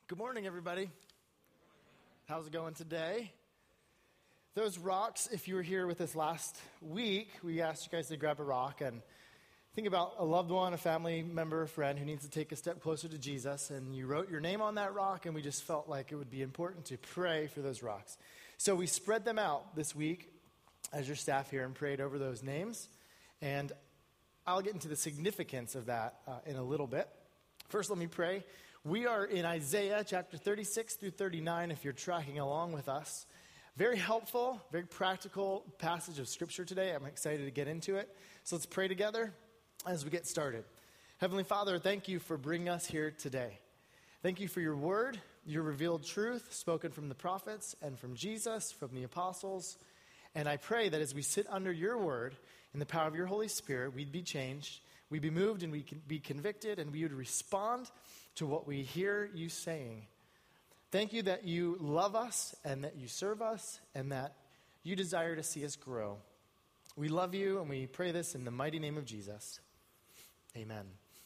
Good morning, everybody. How's it going today? Those rocks, if you were here with us last week, we asked you guys to grab a rock and think about a loved one, a family member, a friend who needs to take a step closer to Jesus, and you wrote your name on that rock, and we just felt like it would be important to pray for those rocks. So we spread them out this week as your staff here and prayed over those names, and I'll get into the significance of that in a little bit. First, let me pray. We are in Isaiah chapter 36 through 39, if you're tracking along with us. Very helpful, very practical passage of Scripture today. I'm excited to get into it. So let's pray together as we get started. Heavenly Father, thank you for bringing us here today. Thank you for your word, your revealed truth, spoken from the prophets and from Jesus, from the apostles. And I pray that as we sit under your word, in the power of your Holy Spirit, we'd be changed, we'd be moved, and we'd be convicted, and we would respond to what we hear you saying. Thank you that you love us and that you serve us and that you desire to see us grow. We love you and we pray this in the mighty name of Jesus. Amen.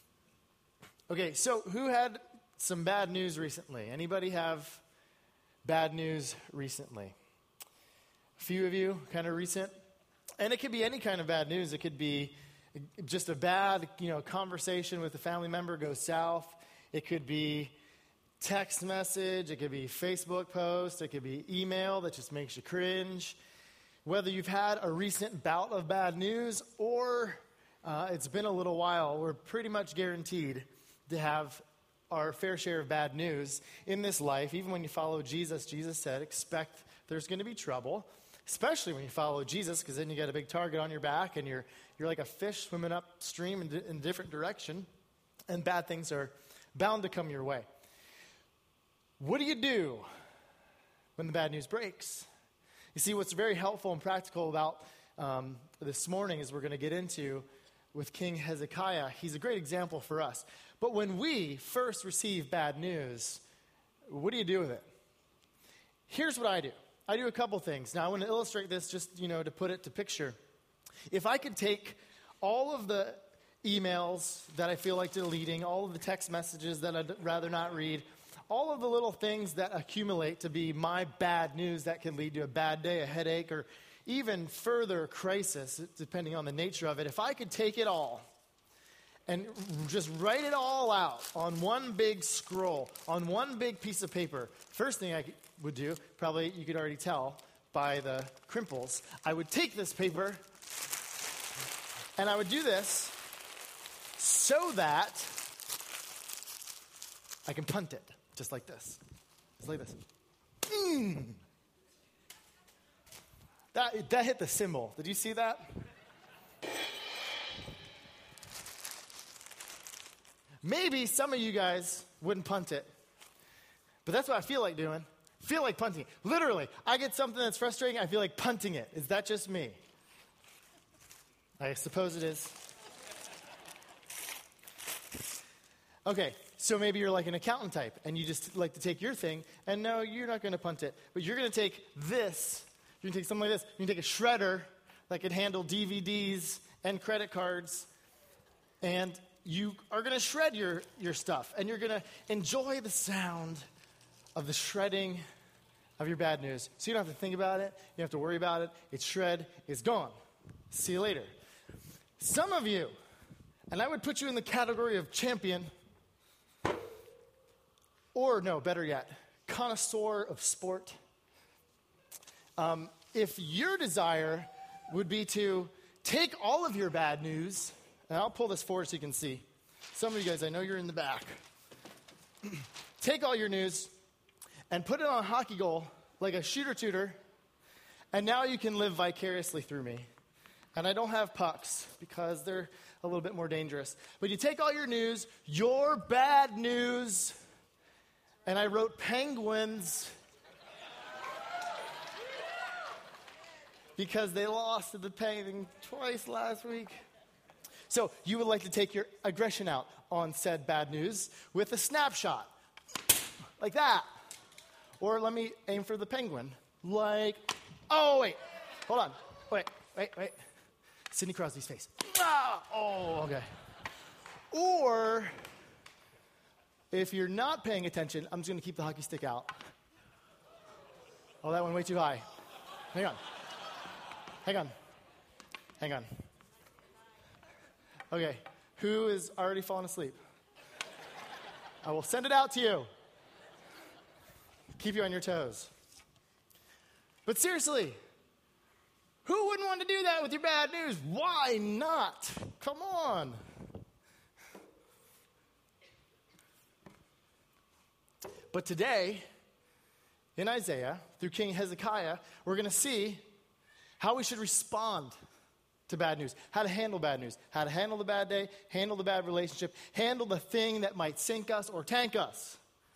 Okay, so who had some bad news recently? Anybody have bad news recently? A few of you, kind of recent. And it could be any kind of bad news. It could be just a bad, conversation with a family member goes south. It could be text message, it could be Facebook post, it could be email that just makes you cringe. Whether you've had a recent bout of bad news or it's been a little while, we're pretty much guaranteed to have our fair share of bad news in this life. Even when you follow Jesus, Jesus said, expect there's going to be trouble, especially when you follow Jesus, because then you get a big target on your back and you're like a fish swimming upstream in a different direction, and bad things are bound to come your way. What do you do when the bad news breaks? You see, what's very helpful and practical about this morning is we're going to get into with King Hezekiah. He's a great example for us. But when we first receive bad news, what do you do with it? Here's what I do. I do a couple things. Now, I want to illustrate this just, to put it to picture. If I could take all of the emails that I feel like deleting, all of the text messages that I'd rather not read, all of the little things that accumulate to be my bad news that can lead to a bad day, a headache, or even further crisis, depending on the nature of it. If I could take it all and just write it all out on one big scroll, on one big piece of paper, first thing I would do, probably you could already tell by the crimples, I would take this paper and I would do this so that I can punt it, just like this. Just like this. That hit the cymbal. Did you see that? Maybe some of you guys wouldn't punt it, but that's what I feel like doing. I feel like punting it. Literally, I get something that's frustrating, I feel like punting it. Is that just me? I suppose it is. Okay, so maybe you're like an accountant type, and you just like to take your thing, and no, you're not going to punt it, but you're going to take this. You're going to take something like this. You're going to take a shredder that can handle DVDs and credit cards, and you are going to shred your stuff, and you're going to enjoy the sound of the shredding of your bad news. So you don't have to think about it. You don't have to worry about it. It's shred. It's gone. See you later. Some of you, and I would put you in the category of champion, or no, better yet, connoisseur of sport. If your desire would be to take all of your bad news, and I'll pull this forward so you can see. Some of you guys, I know you're in the back. Take all your news and put it on a hockey goal like a shooter-tooter, and now you can live vicariously through me. And I don't have pucks because they're a little bit more dangerous. But you take all your news, your bad news, and I wrote Penguins because they lost to the Penguins twice last week. So you would like to take your aggression out on said bad news with a snapshot, like that. Or let me aim for the penguin, like, oh, wait, hold on, wait. Sidney Crosby's face. Oh, okay. Or If you're not paying attention, I'm just going to keep the hockey stick out. Oh, that went way too high. Hang on. Okay, who is already falling asleep? I will send it out to you. Keep you on your toes. But seriously, who wouldn't want to do that with your bad news? Why not? Come on. But today, in Isaiah, through King Hezekiah, we're going to see how we should respond to bad news, how to handle bad news, how to handle the bad day, handle the bad relationship, handle the thing that might sink us or tank us.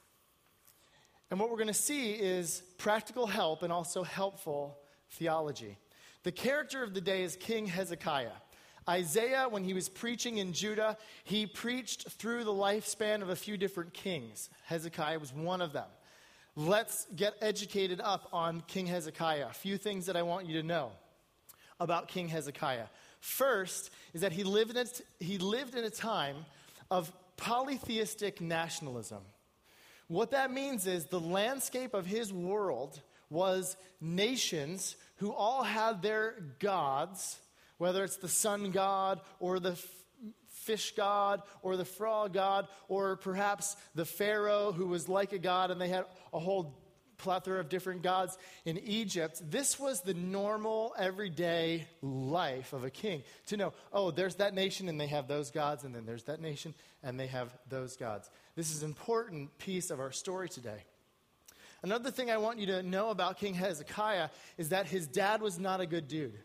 And what we're going to see is practical help and also helpful theology. The character of the day is King Hezekiah. Isaiah, when he was preaching in Judah, he preached through the lifespan of a few different kings. Hezekiah was one of them. Let's get educated up on King Hezekiah. A few things that I want you to know about King Hezekiah. First is that he lived in a time of polytheistic nationalism. What that means is the landscape of his world was nations who all had their gods, whether it's the sun god or the fish god or the frog god or perhaps the Pharaoh who was like a god, and they had a whole plethora of different gods in Egypt. This was the normal, everyday life of a king. To know, oh, there's that nation and they have those gods, and then there's that nation and they have those gods. This is an important piece of our story today. Another thing I want you to know about King Hezekiah is that his dad was not a good dude.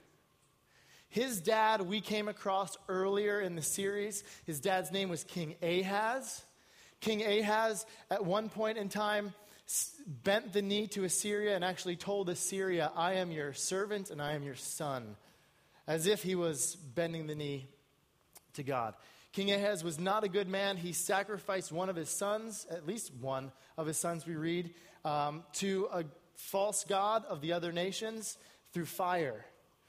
His dad, we came across earlier in the series. His dad's name was King Ahaz. King Ahaz, at one point in time, bent the knee to Assyria and actually told Assyria, I am your servant and I am your son, as if he was bending the knee to God. King Ahaz was not a good man. He sacrificed one of his sons, at least one of his sons we read, to a false god of the other nations through fire.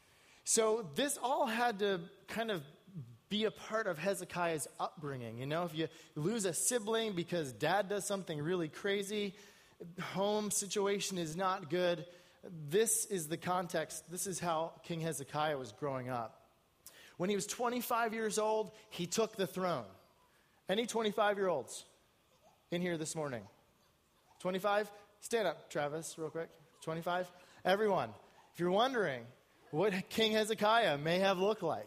So this all had to kind of be a part of Hezekiah's upbringing. You know, if you lose a sibling because dad does something really crazy, home situation is not good. This is the context. This is how King Hezekiah was growing up. When he was 25 years old, he took the throne. Any 25-year-olds in here this morning? 25? Stand up, Travis, real quick. 25? Everyone. If you're wondering what King Hezekiah may have looked like,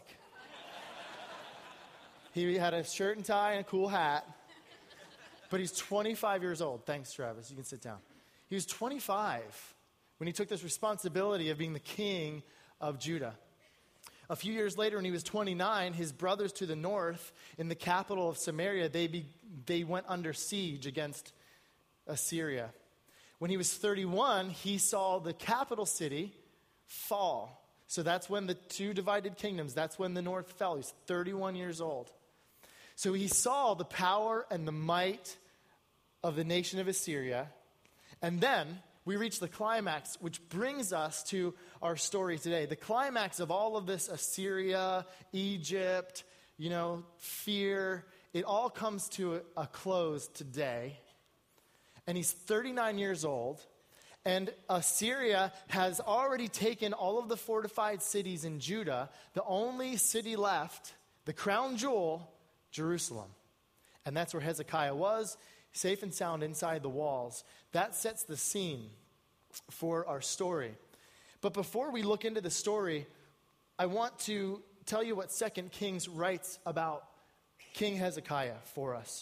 he had a shirt and tie and a cool hat. But he's 25 years old. Thanks, Travis. You can sit down. He was 25 when he took this responsibility of being the king of Judah. A few years later, when he was 29, his brothers to the north, in the capital of Samaria, they went under siege against Assyria. When he was 31, he saw the capital city fall. So that's when the two divided kingdoms, that's when the north fell. He's 31 years old. So he saw the power and the might of the nation of Assyria. And then we reach the climax, which brings us to our story today. The climax of all of this Assyria, Egypt, fear, it all comes to a close today. And he's 39 years old. And Assyria has already taken all of the fortified cities in Judah. The only city left, the crown jewel, Jerusalem. And that's where Hezekiah was, safe and sound inside the walls. That sets the scene for our story. But before we look into the story, I want to tell you what 2 Kings writes about King Hezekiah for us.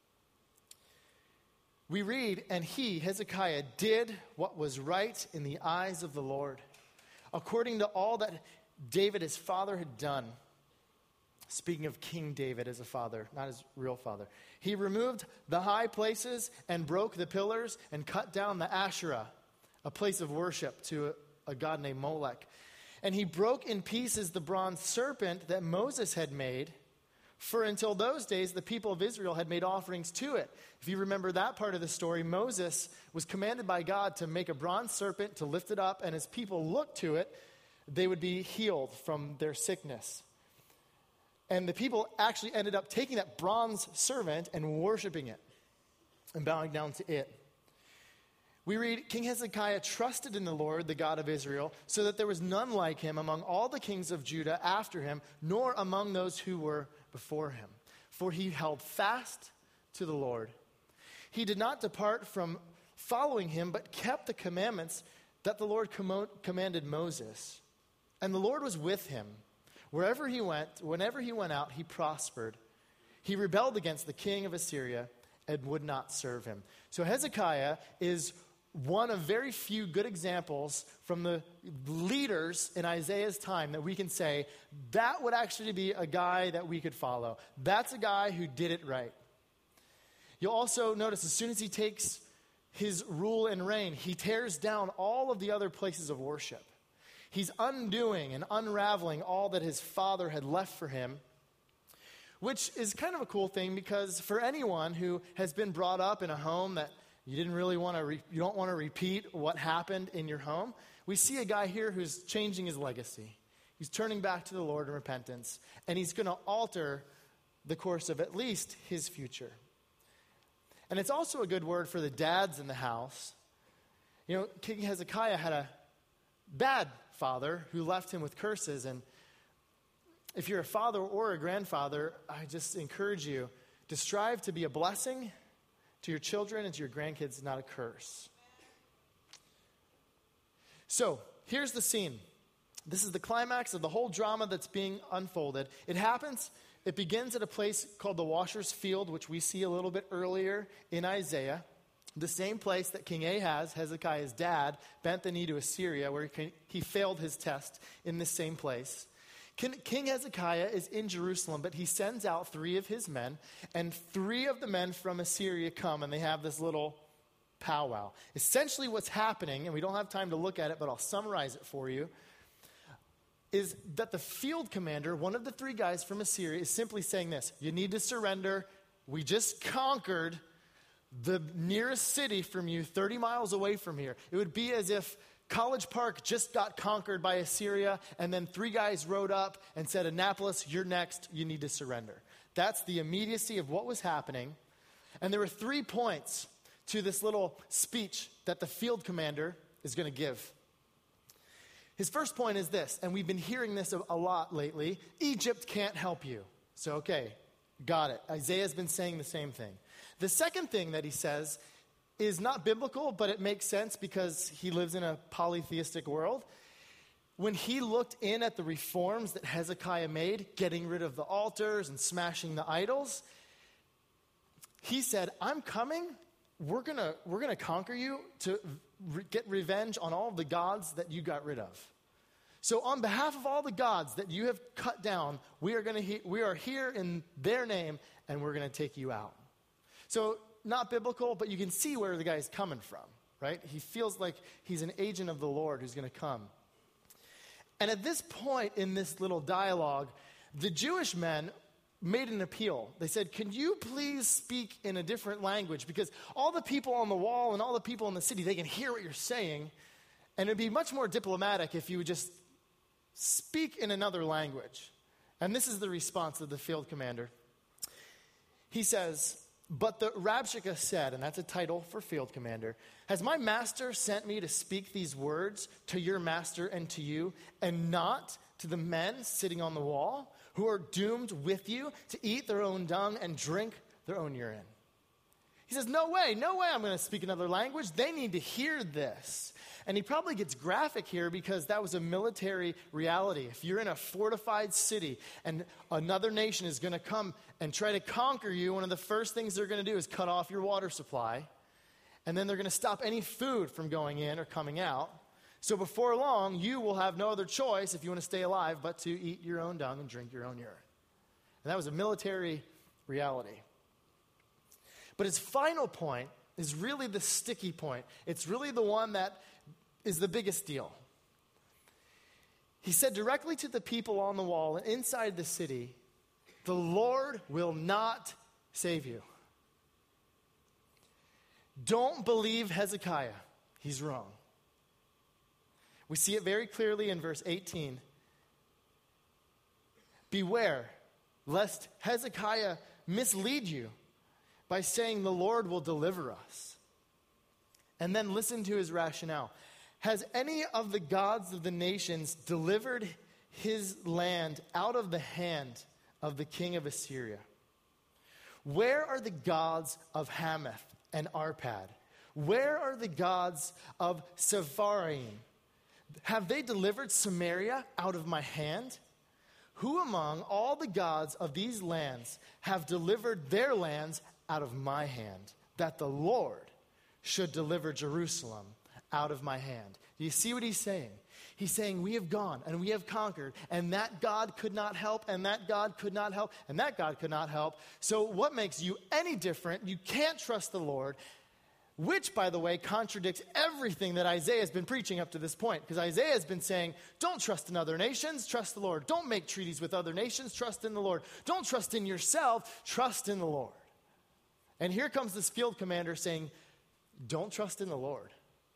We read, and he, Hezekiah, did what was right in the eyes of the Lord, according to all that David his father had done. Speaking of King David as a father, not his real father. He removed the high places and broke the pillars and cut down the Asherah, a place of worship to a god named Molech. And he broke in pieces the bronze serpent that Moses had made, for until those days the people of Israel had made offerings to it. If you remember that part of the story, Moses was commanded by God to make a bronze serpent, to lift it up, and as people looked to it, they would be healed from their sickness. And the people actually ended up taking that bronze serpent and worshiping it. and bowing down to it. We read, King Hezekiah trusted in the Lord, the God of Israel, so that there was none like him among all the kings of Judah after him, nor among those who were before him. For he held fast to the Lord. He did not depart from following him, but kept the commandments that the Lord commanded Moses. And the Lord was with him. Wherever he went, whenever he went out, he prospered. He rebelled against the king of Assyria and would not serve him. So Hezekiah is one of very few good examples from the leaders in Isaiah's time that we can say, that would actually be a guy that we could follow. That's a guy who did it right. You'll also notice as soon as he takes his rule and reign, he tears down all of the other places of worship. He's undoing and unraveling all that his father had left for him, which is kind of a cool thing because for anyone who has been brought up in a home that you didn't really want to, you don't want to repeat what happened in your home, we see a guy here who's changing his legacy. He's turning back to the Lord in repentance, and he's going to alter the course of at least his future. And it's also a good word for the dads in the house. You know, King Hezekiah had a bad father who left him with curses, and if you're a father or a grandfather, I just encourage you to strive to be a blessing to your children and to your grandkids, not a curse. So, here's the scene. This is the climax of the whole drama that's being unfolded. It begins at a place called the Washer's Field, which we see a little bit earlier in Isaiah. The same place that King Ahaz, Hezekiah's dad, bent the knee to Assyria, where he failed his test in this same place. King Hezekiah is in Jerusalem, but he sends out 3 of his men, and 3 of the men from Assyria come, and they have this little powwow. Essentially what's happening, and we don't have time to look at it, but I'll summarize it for you, is that the field commander, one of the 3 guys from Assyria, is simply saying this: you need to surrender. We just conquered the nearest city from you, 30 miles away from here. It would be as if College Park just got conquered by Assyria, and then 3 guys rode up and said, Annapolis, you're next, you need to surrender. That's the immediacy of what was happening. And there were 3 points to this little speech that the field commander is going to give. His first point is this, and we've been hearing this a lot lately: Egypt can't help you. So, okay, got it. Isaiah's been saying the same thing. The second thing that he says is not biblical, but it makes sense because he lives in a polytheistic world. When he looked in at the reforms that Hezekiah made, getting rid of the altars and smashing the idols, he said, I'm coming. We're gonna conquer you to get revenge on all the gods that you got rid of. So on behalf of all the gods that you have cut down, we are here in their name, and we're going to take you out. So not biblical, but you can see where the guy's coming from, right? He feels like he's an agent of the Lord who's going to come. And at this point in this little dialogue, the Jewish men made an appeal. They said, can you please speak in a different language? Because all the people on the wall and all the people in the city, they can hear what you're saying. And it would be much more diplomatic if you would just speak in another language. And this is the response of the field commander. He says, but the Rabshakeh said, and that's a title for field commander, has my master sent me to speak these words to your master and to you, and not to the men sitting on the wall, who are doomed with you to eat their own dung and drink their own urine? He says, no way I'm going to speak another language. They need to hear this. And he probably gets graphic here because that was a military reality. If you're in a fortified city and another nation is going to come and try to conquer you, one of the first things they're going to do is cut off your water supply. And then they're going to stop any food from going in or coming out. So before long, you will have no other choice, if you want to stay alive, but to eat your own dung and drink your own urine. And that was a military reality. But his final point is really the sticky point. It's really the one that is the biggest deal. He said directly to the people on the wall and inside the city, the Lord will not save you. Don't believe Hezekiah. He's wrong. We see it very clearly in verse 18. Beware, lest Hezekiah mislead you by saying the Lord will deliver us. And then listen to his rationale. Has any of the gods of the nations delivered his land out of the hand of the king of Assyria? Where are the gods of Hamath and Arpad? Where are the gods of Sepharvaim? Have they delivered Samaria out of my hand? Who among all the gods of these lands have delivered their lands out of my hand, that the Lord should deliver Jerusalem out of my hand? Do you see what he's saying? He's saying we have gone and we have conquered, and that God could not help, and that God could not help, and that God could not help. So what makes you any different? You can't trust the Lord. Which, by the way, contradicts everything that Isaiah has been preaching up to this point. Because Isaiah has been saying, don't trust in other nations, trust the Lord. Don't make treaties with other nations, trust in the Lord. Don't trust in yourself, trust in the Lord. And here comes this field commander saying, don't trust in the Lord.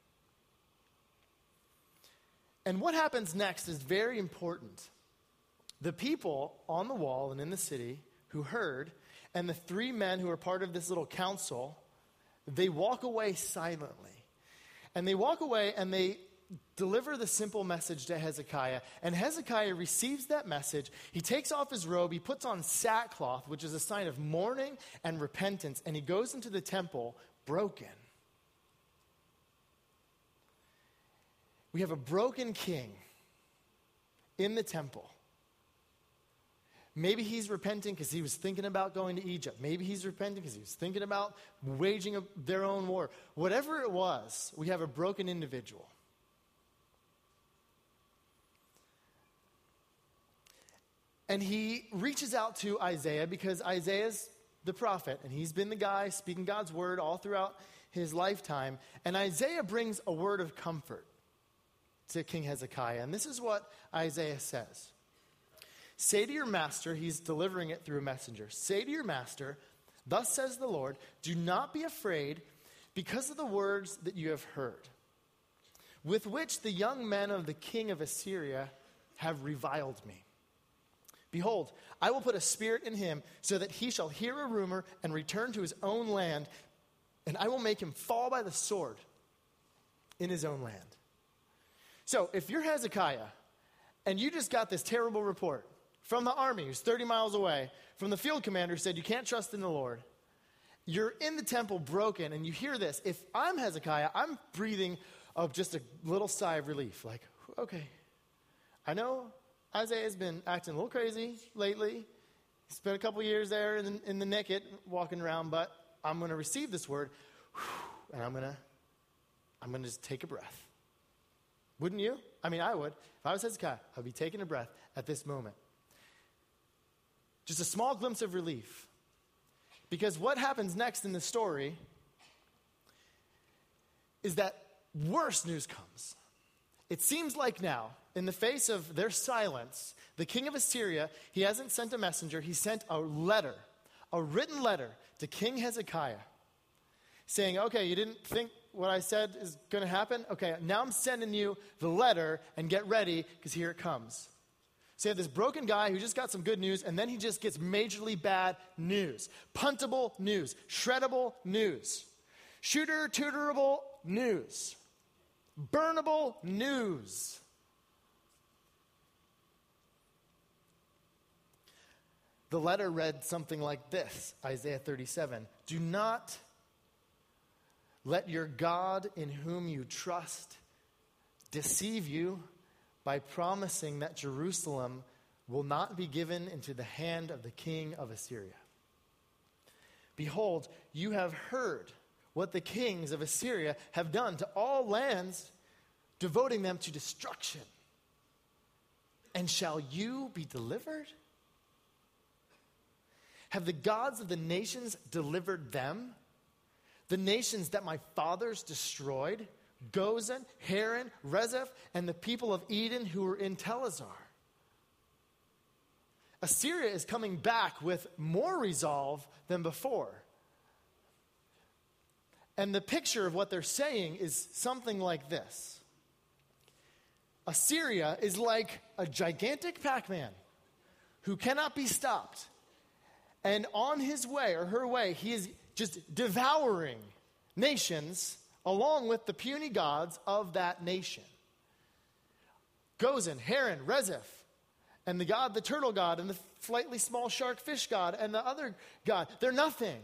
And what happens next is very important. The people on the wall and in the city who heard, and the three men who are part of this little council, they walk away silently. And they walk away and they deliver the simple message to Hezekiah. And Hezekiah receives that message. He takes off his robe. He puts on sackcloth, which is a sign of mourning and repentance. And he goes into the temple broken. We have a broken king in the temple. Maybe he's repenting because he was thinking about going to Egypt. Maybe he's repenting because he was thinking about waging their own war. Whatever it was, we have a broken individual. And he reaches out to Isaiah because Isaiah's the prophet, and he's been the guy speaking God's word all throughout his lifetime. And Isaiah brings a word of comfort to King Hezekiah. And this is what Isaiah says. Say to your master, he's delivering it through a messenger. Say to your master, thus says the Lord, do not be afraid because of the words that you have heard, with which the young men of the king of Assyria have reviled me. Behold, I will put a spirit in him so that he shall hear a rumor and return to his own land, and I will make him fall by the sword in his own land. So if you're Hezekiah and you just got this terrible report from the army who's 30 miles away, from the field commander who said you can't trust in the Lord, you're in the temple broken, and you hear this. If I'm Hezekiah, I'm breathing of just a little sigh of relief. Like, okay, I know Isaiah's been acting a little crazy lately. He spent a couple years there in the naked walking around, but I'm going to receive this word, and I'm going to just take a breath. Wouldn't you? I mean, I would. If I was Hezekiah, I'd be taking a breath at this moment. Just a small glimpse of relief. Because what happens next in the story is that worse news comes. It seems like now, in the face of their silence, the king of Assyria, he hasn't sent a messenger, he sent a letter, a written letter to King Hezekiah saying, okay, you didn't think what I said is going to happen? Okay, now I'm sending you the letter, and get ready because here it comes. So you have this broken guy who just got some good news, and then he just gets majorly bad news. Puntable news. Shreddable news. Shooter-tutorable news. Burnable news. The letter read something like this, Isaiah 37. Do not let your God in whom you trust deceive you by promising that Jerusalem will not be given into the hand of the king of Assyria. Behold, you have heard what the kings of Assyria have done to all lands, devoting them to destruction. And shall you be delivered? Have the gods of the nations delivered them? The nations that my fathers destroyed? Gozan, Haran, Rezeph, and the people of Eden who were in Telazar. Assyria is coming back with more resolve than before. And the picture of what they're saying is something like this. Assyria is like a gigantic Pac-Man who cannot be stopped. And on his way, or her way, he is just devouring nations along with the puny gods of that nation. Gozan, Haran, Rezeph, and the turtle god, and the slightly small shark fish god, and the other god. They're nothing.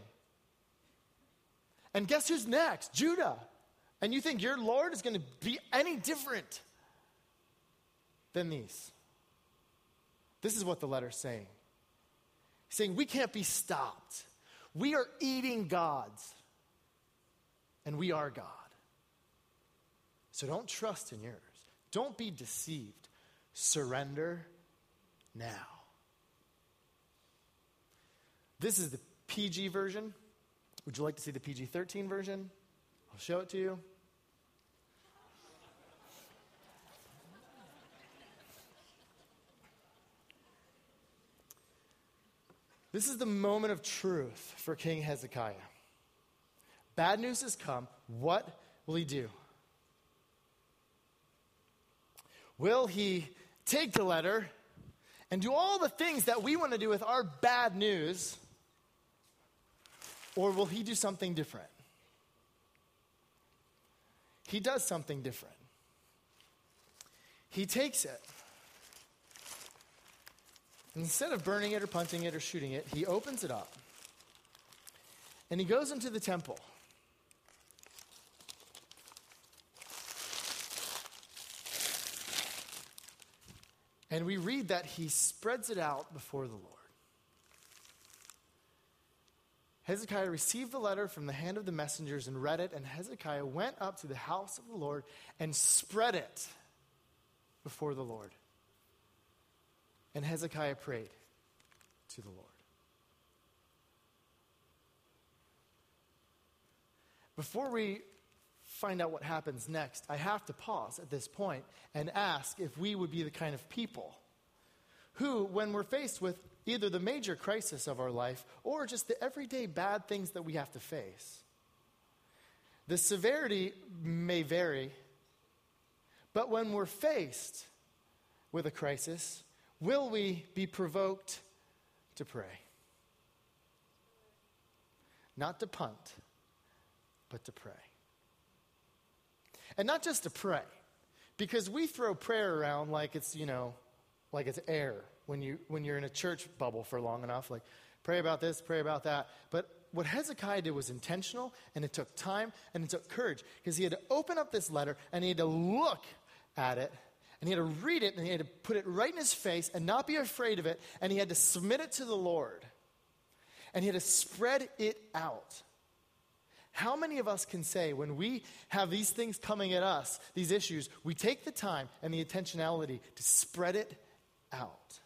And guess who's next? Judah. And you think your Lord is going to be any different than these? This is what the letter's saying. He's saying we can't be stopped. We are eating gods. And we are God. So don't trust in yours. Don't be deceived. Surrender now. This is the PG version. Would you like to see the PG-13 version? I'll show it to you. This is the moment of truth for King Hezekiah. Bad news has come. What will he do? Will he take the letter and do all the things that we want to do with our bad news? Or will he do something different? He does something different. He takes it. Instead of burning it or punting it or shooting it, he opens it up. And he goes into the temple. And we read that he spreads it out before the Lord. Hezekiah received the letter from the hand of the messengers and read it, and Hezekiah went up to the house of the Lord and spread it before the Lord. And Hezekiah prayed to the Lord. Before we find out what happens next, I have to pause at this point and ask if we would be the kind of people who, when we're faced with either the major crisis of our life or just the everyday bad things that we have to face, the severity may vary, but when we're faced with a crisis, will we be provoked to pray? Not to punt, but to pray. And not just to pray, because we throw prayer around like it's, like it's air when you're in a church bubble for long enough, like pray about this, pray about that. But what Hezekiah did was intentional, and it took time, and it took courage, because he had to open up this letter, and he had to look at it, and he had to read it, and he had to put it right in his face and not be afraid of it, and he had to submit it to the Lord, and he had to spread it out. How many of us can say when we have these things coming at us, these issues, we take the time and the intentionality to spread it out?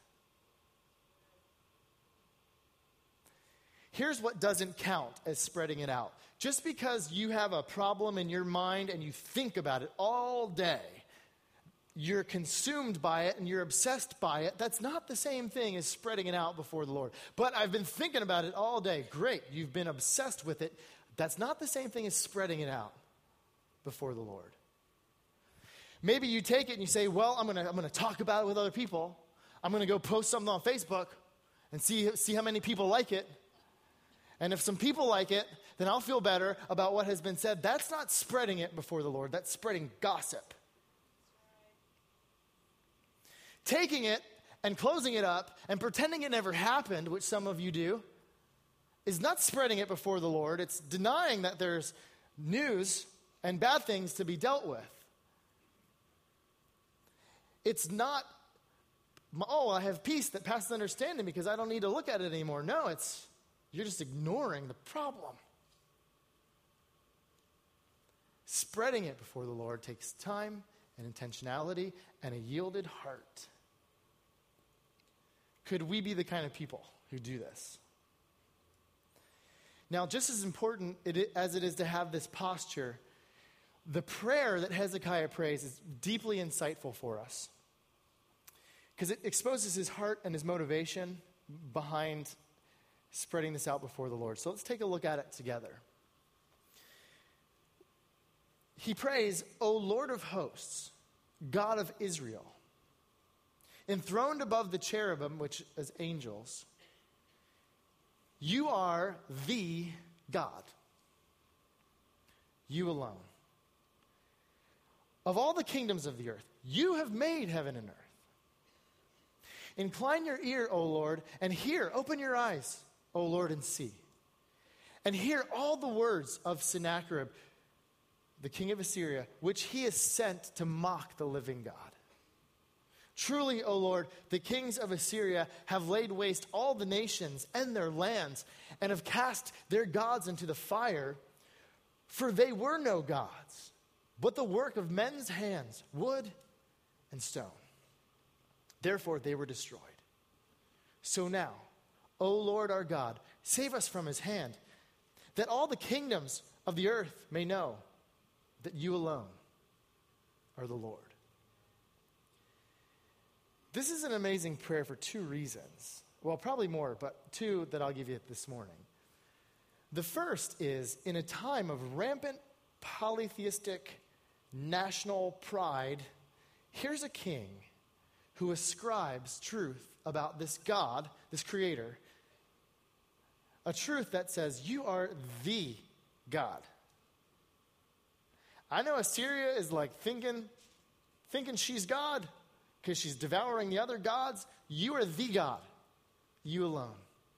Here's what doesn't count as spreading it out. Just because you have a problem in your mind and you think about it all day, you're consumed by it and you're obsessed by it, that's not the same thing as spreading it out before the Lord. But I've been thinking about it all day. Great, you've been obsessed with it. That's not the same thing as spreading it out before the Lord. Maybe you take it and you say, well, I'm gonna talk about it with other people. I'm going to go post something on Facebook and see how many people like it. And if some people like it, then I'll feel better about what has been said. That's not spreading it before the Lord. That's spreading gossip. Taking it and closing it up and pretending it never happened, which some of you do, is not spreading it before the Lord. It's denying that there's news and bad things to be dealt with. It's not, I have peace that passes understanding because I don't need to look at it anymore. No, you're just ignoring the problem. Spreading it before the Lord takes time and intentionality and a yielded heart. Could we be the kind of people who do this? Now, just as important as it is to have this posture, the prayer that Hezekiah prays is deeply insightful for us, because it exposes his heart and his motivation behind spreading this out before the Lord. So let's take a look at it together. He prays, O Lord of hosts, God of Israel, enthroned above the cherubim, which as angels, you are the God. You alone. Of all the kingdoms of the earth, you have made heaven and earth. Incline your ear, O Lord, and hear. Open your eyes, O Lord, and see. And hear all the words of Sennacherib, the king of Assyria, which he has sent to mock the living God. Truly, O Lord, the kings of Assyria have laid waste all the nations and their lands, and have cast their gods into the fire, for they were no gods, but the work of men's hands, wood and stone. Therefore they were destroyed. So now, O Lord our God, save us from his hand, that all the kingdoms of the earth may know that you alone are the Lord. This is an amazing prayer for two reasons. Well, probably more, but two that I'll give you this morning. The first is, in a time of rampant polytheistic national pride, here's a king who ascribes truth about this God, this creator, a truth that says, you are the God. I know Assyria is like thinking she's God because she's devouring the other gods. You are the God. You alone.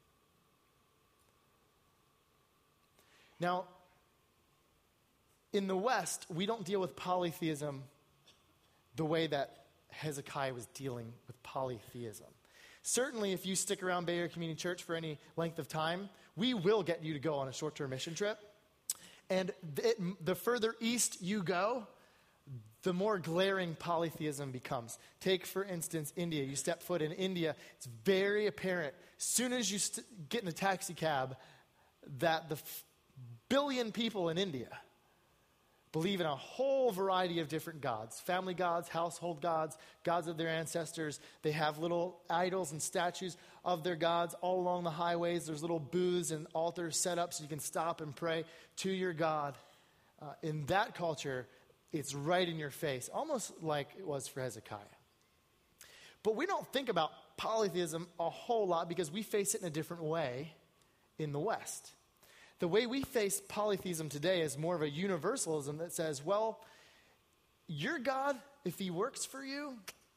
Now, in the West, we don't deal with polytheism the way that Hezekiah was dealing with polytheism. Certainly, if you stick around Bay Area Community Church for any length of time, we will get you to go on a short-term mission trip. And the further east you go, the more glaring polytheism becomes. Take, for instance, India. You step foot in India, it's very apparent, as soon as you get in a taxi cab, that the billion people in India believe in a whole variety of different gods. Family gods, household gods, gods of their ancestors. They have little idols and statues of their gods all along the highways. There's little booths and altars set up so you can stop and pray to your God. In that culture, it's right in your face, almost like it was for Hezekiah. But we don't think about polytheism a whole lot because we face it in a different way in the West. The way we face polytheism today is more of a universalism that says, well, your God, if he works for you,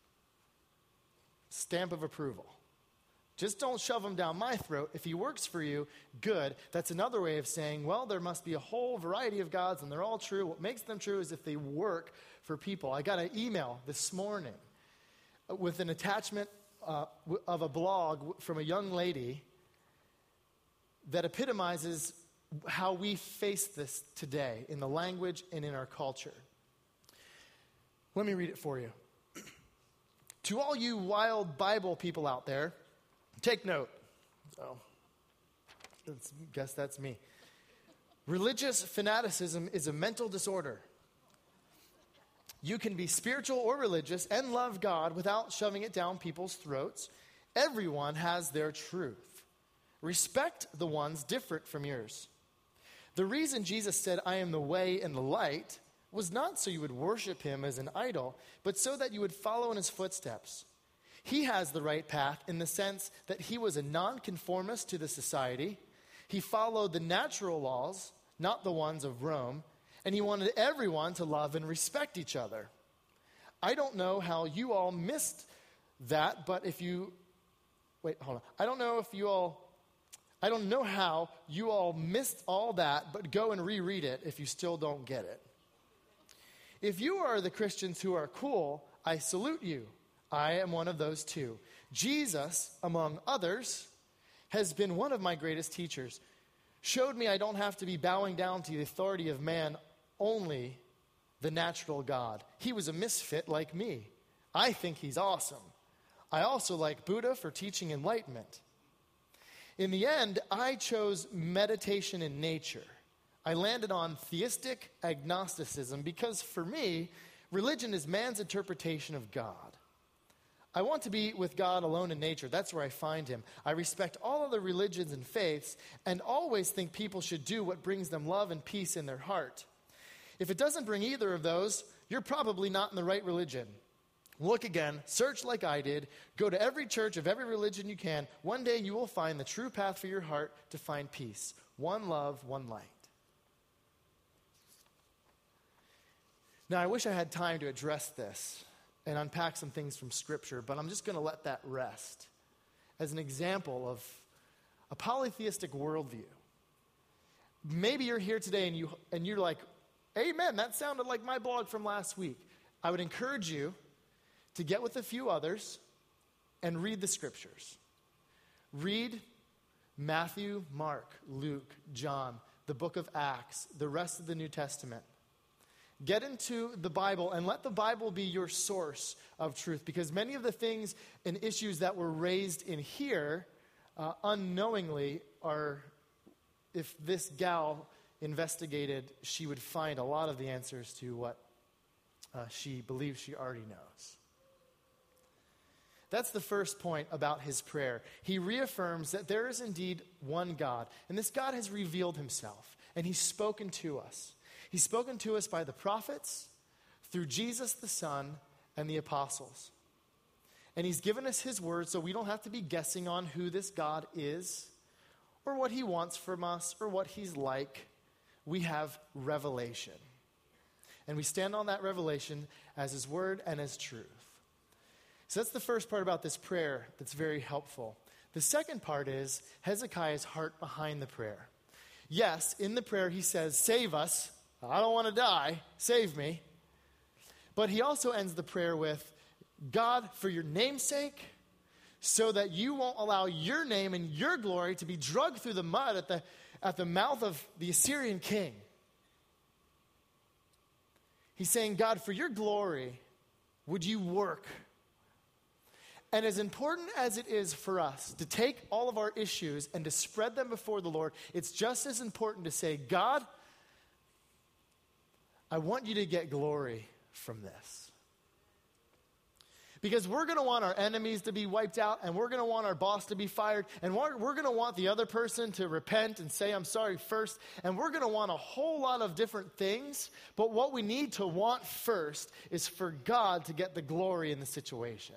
stamp of approval. Just don't shove him down my throat. If he works for you, good. That's another way of saying, well, there must be a whole variety of gods and they're all true. What makes them true is if they work for people. I got an email this morning with an attachment of a blog from a young lady that epitomizes how we face this today in the language and in our culture. Let me read it for you. To all you wild Bible people out there, take note. So, guess that's me. Religious fanaticism is a mental disorder. You can be spiritual or religious and love God without shoving it down people's throats. Everyone has their truth. Respect the ones different from yours. The reason Jesus said, I am the way and the light, was not so you would worship him as an idol, but so that you would follow in his footsteps. He has the right path in the sense that he was a nonconformist to the society. He followed the natural laws, not the ones of Rome, and he wanted everyone to love and respect each other. I don't know how you all missed that, but if you... Wait, hold on. I don't know how you all missed all that, but go and reread it if you still don't get it. If you are the Christians who are cool, I salute you. I am one of those too. Jesus, among others, has been one of my greatest teachers. Showed me I don't have to be bowing down to the authority of man, only the natural God. He was a misfit like me. I think he's awesome. I also like Buddha for teaching enlightenment. In the end, I chose meditation in nature. I landed on theistic agnosticism because for me, religion is man's interpretation of God. I want to be with God alone in nature. That's where I find him. I respect all other religions and faiths and always think people should do what brings them love and peace in their heart. If it doesn't bring either of those, you're probably not in the right religion. Look again, search like I did, go to every church of every religion you can. One day you will find the true path for your heart to find peace. One love, one light. Now, I wish I had time to address this and unpack some things from Scripture, but I'm just going to let that rest as an example of a polytheistic worldview. Maybe you're here today and you're like, amen, that sounded like my blog from last week. I would encourage you to get with a few others and read the Scriptures. Read Matthew, Mark, Luke, John, the book of Acts, the rest of the New Testament. Get into the Bible and let the Bible be your source of truth, because many of the things and issues that were raised in here unknowingly are, if this gal investigated, she would find a lot of the answers to what she believes she already knows. That's the first point about his prayer. He reaffirms that there is indeed one God, and this God has revealed himself, and he's spoken to us. He's spoken to us by the prophets, through Jesus the Son, and the apostles. And he's given us his word so we don't have to be guessing on who this God is, or what he wants from us, or what he's like. We have revelation. And we stand on that revelation as his word and as truth. So that's the first part about this prayer that's very helpful. The second part is Hezekiah's heart behind the prayer. Yes, in the prayer he says, save us. I don't want to die. Save me. But he also ends the prayer with, God, for your name's sake, so that you won't allow your name and your glory to be dragged through the mud at the mouth of the Assyrian king. He's saying, God, for your glory, would you work? And as important as it is for us to take all of our issues and to spread them before the Lord, it's just as important to say, God, I want you to get glory from this. Because we're going to want our enemies to be wiped out, and we're going to want our boss to be fired, and we're going to want the other person to repent and say, I'm sorry first, and we're going to want a whole lot of different things, but what we need to want first is for God to get the glory in the situation.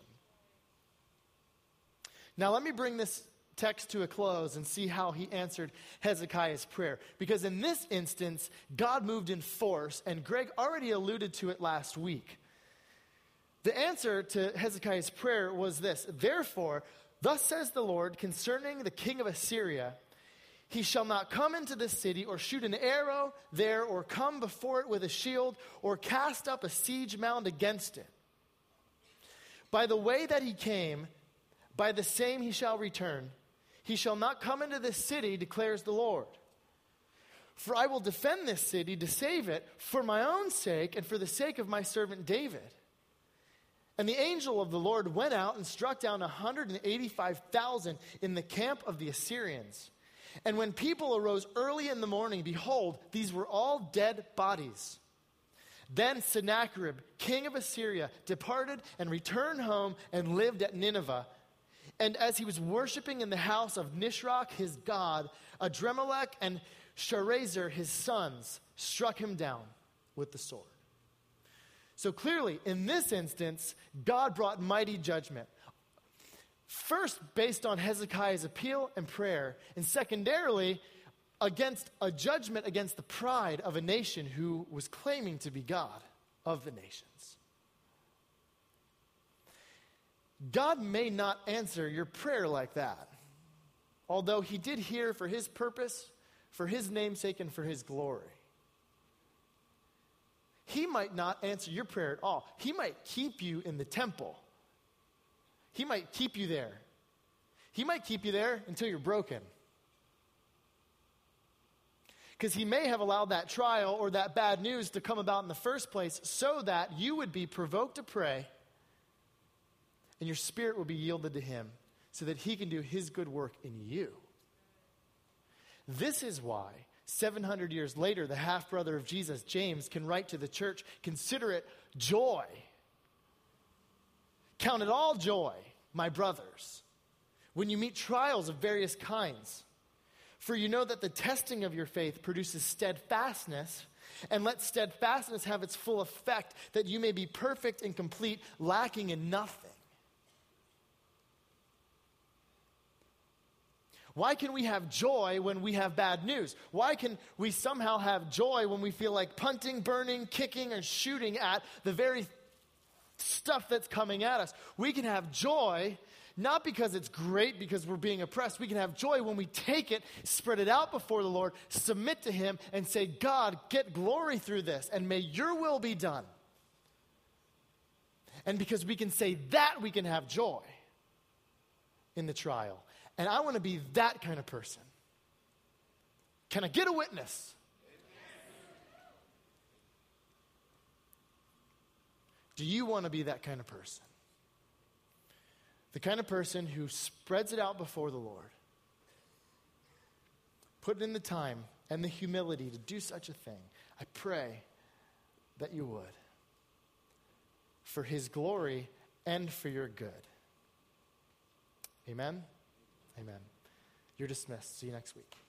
Now let me bring this text to a close and see how he answered Hezekiah's prayer. Because in this instance, God moved in force, and Greg already alluded to it last week. The answer to Hezekiah's prayer was this: therefore, thus says the Lord concerning the king of Assyria, he shall not come into this city or shoot an arrow there or come before it with a shield or cast up a siege mound against it. By the way that he came, by the same he shall return. He shall not come into this city, declares the Lord. For I will defend this city to save it for my own sake and for the sake of my servant David. And the angel of the Lord went out and struck down 185,000 in the camp of the Assyrians. And when people arose early in the morning, behold, these were all dead bodies. Then Sennacherib, king of Assyria, departed and returned home and lived at Nineveh. And as he was worshiping in the house of Nisroch, his god, Adremelech and Sharezer, his sons, struck him down with the sword. So clearly, in this instance, God brought mighty judgment. First, based on Hezekiah's appeal and prayer, and secondarily, against a judgment against the pride of a nation who was claiming to be God of the nations. God may not answer your prayer like that, although he did hear for his purpose, for his namesake, and for his glory. He might not answer your prayer at all. He might keep you in the temple. He might keep you there. He might keep you there until you're broken. Because he may have allowed that trial or that bad news to come about in the first place so that you would be provoked to pray and your spirit will be yielded to him so that he can do his good work in you. This is why 700 years later, the half-brother of Jesus, James, can write to the church, consider it joy. Count it all joy, my brothers, when you meet trials of various kinds. For you know that the testing of your faith produces steadfastness, And let steadfastness have its full effect, that you may be perfect and complete, lacking in nothing. Why can we have joy when we have bad news? Why can we somehow have joy when we feel like punting, burning, kicking, or shooting at the very stuff that's coming at us? We can have joy not because it's great because we're being oppressed. We can have joy when we take it, spread it out before the Lord, submit to Him, and say, God, get glory through this, and may your will be done. And because we can say that, we can have joy in the trial. And I want to be that kind of person. Can I get a witness? Do you want to be that kind of person? The kind of person who spreads it out before the Lord, put in the time and the humility to do such a thing. I pray that you would, for His glory and for your good. Amen? Amen. You're dismissed. See you next week.